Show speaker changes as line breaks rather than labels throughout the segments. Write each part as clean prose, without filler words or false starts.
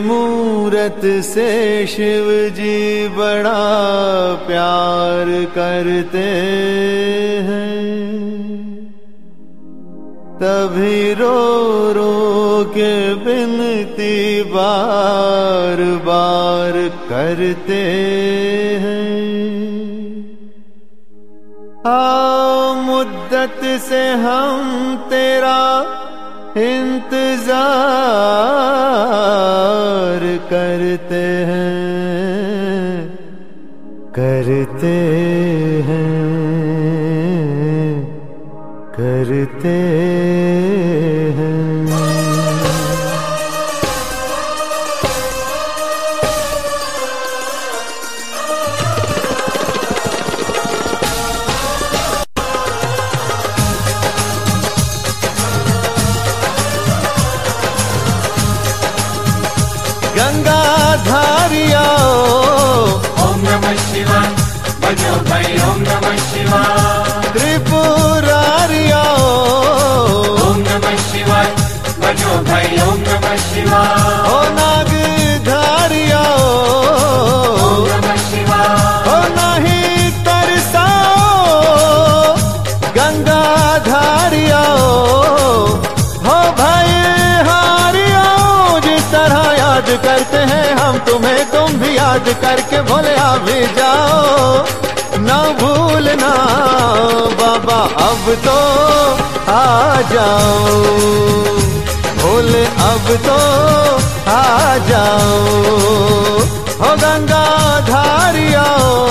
मूरत से शिव जी बड़ा प्यार करते हैं, तभी रो रो के बिनती बार बार करते हैं। मुद्दत से हम तेरा इंतजार करते हैं, करते हैं, करते हैं। गंगाधारिया
ओम नमः शिवाय, बजो भाई ओम नमः शिवाय।
त्रिपुरारिया
ओम नमः शिवाय, बजो भाई ओम नमः शिवाय।
ओ नागधारिया
ओम नमः शिवाय।
ओ नहीं तरसाओ गंगाधारिया हो भाई हारिया। जिस तरह याद करते हैं हम तुम्हें, तुम भी याद करके भोले आ भी जाओ। ना भूलना बाबा अब तो आ जाओ, भोले अब तो आ जाओ। हो गंगाधारिया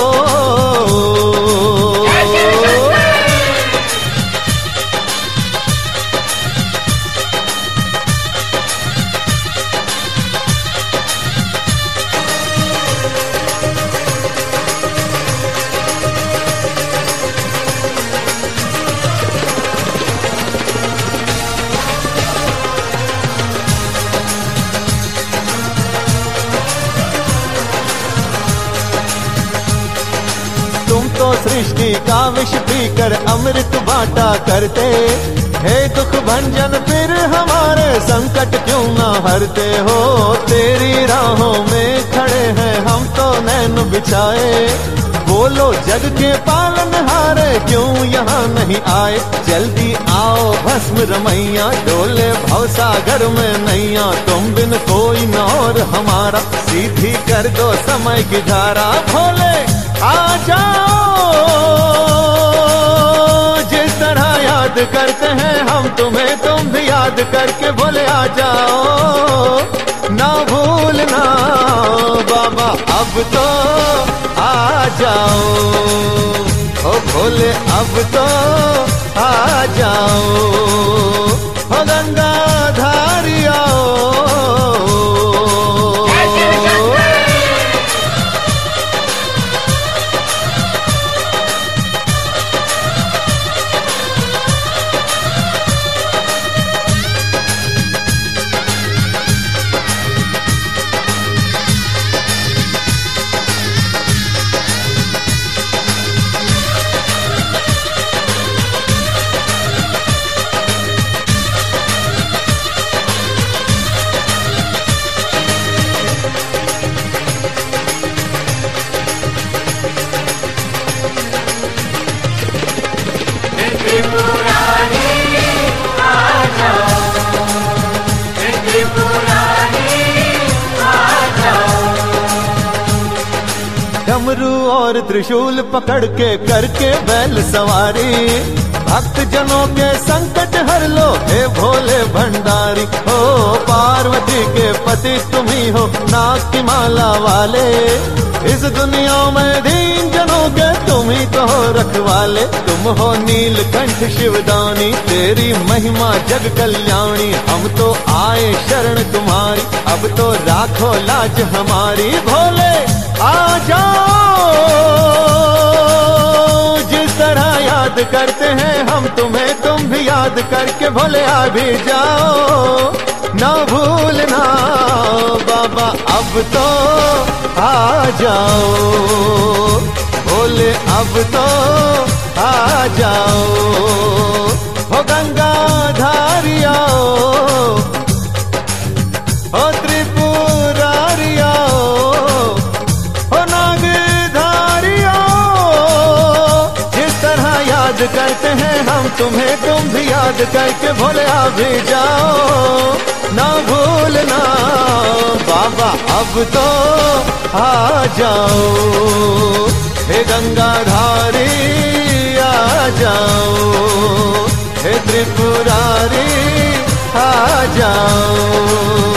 तो सृष्टि का विष पीकर अमृत बांटा करते। हे दुख भंजन फिर हमारे संकट क्यों ना हरते हो। तेरी राहों में खड़े हैं हम तो नैन बिछाए। बोलो जग के पालनहारे क्यों यहाँ नहीं आए। जल्दी आओ भस्म रमैया, डोले भवसागर में नैया। तुम बिन कोई न और हमारा, सीधी कर दो समय की धारा। भोले आ जाओ, जिस तरह याद करते हैं हम तुम्हें, तुम भी याद करके भोले आ जाओ। ना भूलना बाबा अब तो आ जाओ। ओ भोले अब तो आ जाओ। ओ गंगाधारिया डमरू और त्रिशूल पकड़ के करके बैल सवारी। भक्त जनों के संकट हर लो हे भोले भंडारी। हो पार्वती के पति तुम ही हो, नाग की माला वाले। इस दुनिया में दीन जनों के तुम ही तो हो रखवाले। तुम हो नीलकंठ शिवदानी, तेरी महिमा जग कल्याणी। हम तो आए शरण तुम्हारी, अब तो राखो लाज हमारी। भोले आ जाओ, जिस तरह याद करते हैं हम तुम्हें, तुम भी याद करके भोले आ भी जाओ। ना भूलना बाबा अब तो आ जाओ। भोले अब तो आ जाओ। हो गंगाधारिया, हो त्रिपुरा तुम्हें तुम भी याद करके भोले आ भी जाओ, ना भूलना बाबा अब तो आ जाओ। हे गंगाधारी आ जाओ, हे त्रिपुरारी आ जाओ।